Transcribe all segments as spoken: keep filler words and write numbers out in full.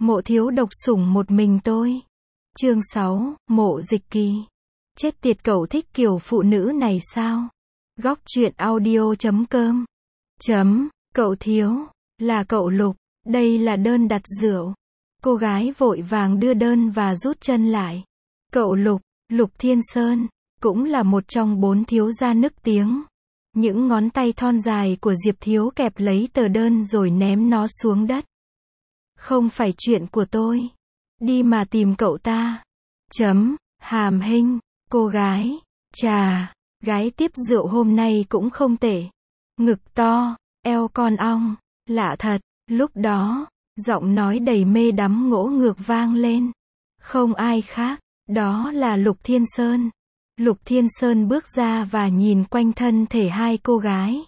Mộ thiếu độc sủng một mình tôi. Chương sáu, Mộ Dịch Kỳ. Chết tiệt, cậu thích kiểu phụ nữ này sao? Góc truyện audio chấm com. Chấm, cậu thiếu, là cậu Lục, đây là đơn đặt rượu. Cô gái vội vàng đưa đơn và rút chân lại. Cậu Lục, Lục Thiên Sơn, cũng là một trong bốn thiếu gia nức tiếng. Những ngón tay thon dài của Diệp Thiếu kẹp lấy tờ đơn rồi ném nó xuống đất. Không phải chuyện của tôi. Đi mà tìm cậu ta. Chấm, Hàm Hinh, cô gái, chà, gái tiếp rượu hôm nay cũng không tệ. Ngực to, eo con ong, lạ thật. Lúc đó, giọng nói đầy mê đắm ngỗ ngược vang lên. Không ai khác, đó là Lục Thiên Sơn. Lục Thiên Sơn bước ra và nhìn quanh thân thể hai cô gái.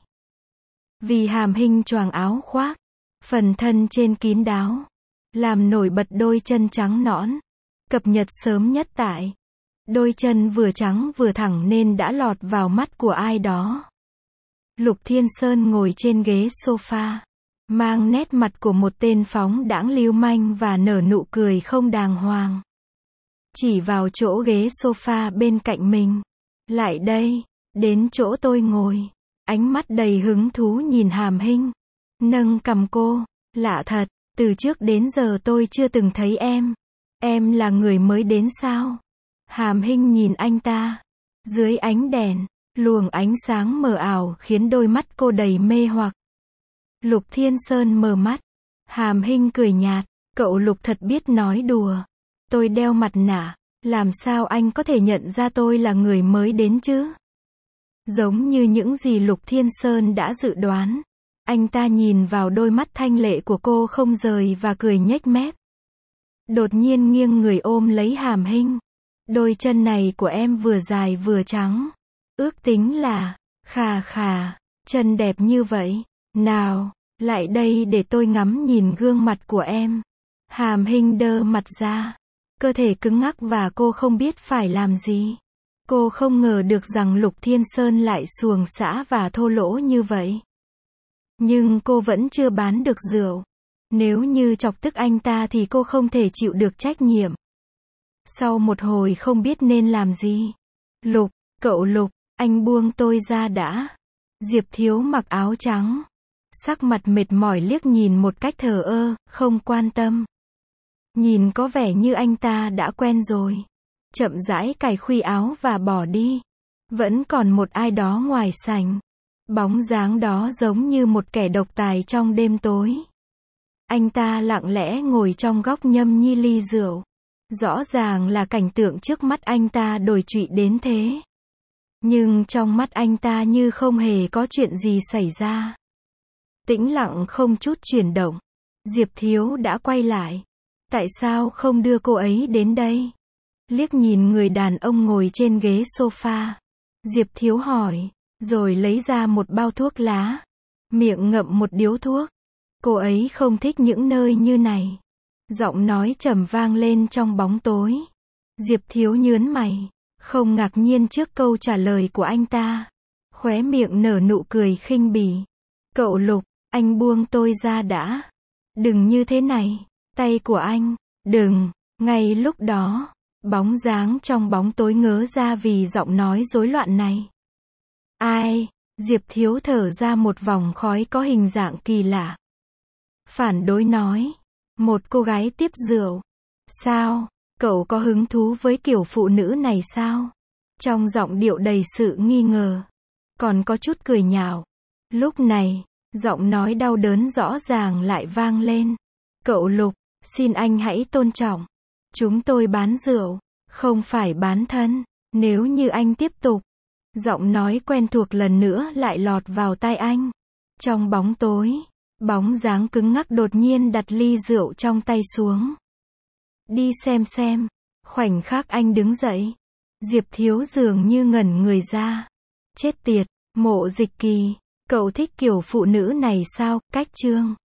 Vì Hàm Hinh choàng áo khoác, phần thân trên kín đáo, làm nổi bật đôi chân trắng nõn, cập nhật sớm nhất tại. Đôi chân vừa trắng vừa thẳng nên đã lọt vào mắt của ai đó. Lục Thiên Sơn ngồi trên ghế sofa, mang nét mặt của một tên phóng đãng lưu manh và nở nụ cười không đàng hoàng. Chỉ vào chỗ ghế sofa bên cạnh mình. Lại đây, đến chỗ tôi ngồi. Ánh mắt đầy hứng thú nhìn Hàm Hinh. Nâng cằm cô. Lạ thật, từ trước đến giờ tôi chưa từng thấy em. Em là người mới đến sao? Hàm Hinh nhìn anh ta. Dưới ánh đèn, luồng ánh sáng mờ ảo khiến đôi mắt cô đầy mê hoặc. Lục Thiên Sơn mở mắt. Hàm Hinh cười nhạt. Cậu Lục thật biết nói đùa. Tôi đeo mặt nạ, làm sao anh có thể nhận ra tôi là người mới đến chứ? Giống như những gì Lục Thiên Sơn đã dự đoán. Anh ta nhìn vào đôi mắt thanh lệ của cô không rời và cười nhếch mép. Đột nhiên nghiêng người ôm lấy Hàm Hinh. Đôi chân này của em vừa dài vừa trắng. Ước tính là, khà khà, chân đẹp như vậy. Nào, lại đây để tôi ngắm nhìn gương mặt của em. Hàm Hinh đơ mặt ra. Cơ thể cứng ngắc và cô không biết phải làm gì. Cô không ngờ được rằng Lục Thiên Sơn lại xuồng xã và thô lỗ như vậy. Nhưng cô vẫn chưa bán được rượu. Nếu như chọc tức anh ta thì cô không thể chịu được trách nhiệm. Sau một hồi không biết nên làm gì. Lục, cậu Lục, anh buông tôi ra đã. Diệp Thiếu mặc áo trắng. Sắc mặt mệt mỏi liếc nhìn một cách thờ ơ, không quan tâm. Nhìn có vẻ như anh ta đã quen rồi. Chậm rãi cài khuy áo và bỏ đi. Vẫn còn một ai đó ngoài sảnh. Bóng dáng đó giống như một kẻ độc tài trong đêm tối. Anh ta lặng lẽ ngồi trong góc nhâm nhi ly rượu. Rõ ràng là cảnh tượng trước mắt anh ta đồi trụy đến thế. Nhưng trong mắt anh ta như không hề có chuyện gì xảy ra. Tĩnh lặng không chút chuyển động. Diệp Thiếu đã quay lại. Tại sao không đưa cô ấy đến đây? Liếc nhìn người đàn ông ngồi trên ghế sofa. Diệp Thiếu hỏi, rồi lấy ra một bao thuốc lá. Miệng ngậm một điếu thuốc. Cô ấy không thích những nơi như này. Giọng nói trầm vang lên trong bóng tối. Diệp Thiếu nhớn mày. Không ngạc nhiên trước câu trả lời của anh ta. Khóe miệng nở nụ cười khinh bỉ. Cậu Lục, anh buông tôi ra đã. Đừng như thế này. Tay của anh, đừng. Ngay lúc đó, bóng dáng trong bóng tối ngớ ra vì giọng nói rối loạn này. Ai? Diệp Thiếu thở ra một vòng khói có hình dạng kỳ lạ. Phản đối nói. Một cô gái tiếp rượu. Sao? Cậu có hứng thú với kiểu phụ nữ này sao? Trong giọng điệu đầy sự nghi ngờ. Còn có chút cười nhạo. Lúc này, giọng nói đau đớn rõ ràng lại vang lên. Cậu Lục, xin anh hãy tôn trọng. Chúng tôi bán rượu, không phải bán thân. Nếu như anh tiếp tục. Giọng nói quen thuộc lần nữa lại lọt vào tai anh. Trong bóng tối, bóng dáng cứng ngắc đột nhiên đặt ly rượu trong tay xuống. Đi xem xem. Khoảnh khắc anh đứng dậy. Diệp Thiếu dường như ngẩn người ra. Chết tiệt, Mộ Dịch Kỳ. Cậu thích kiểu phụ nữ này sao? Cách chương.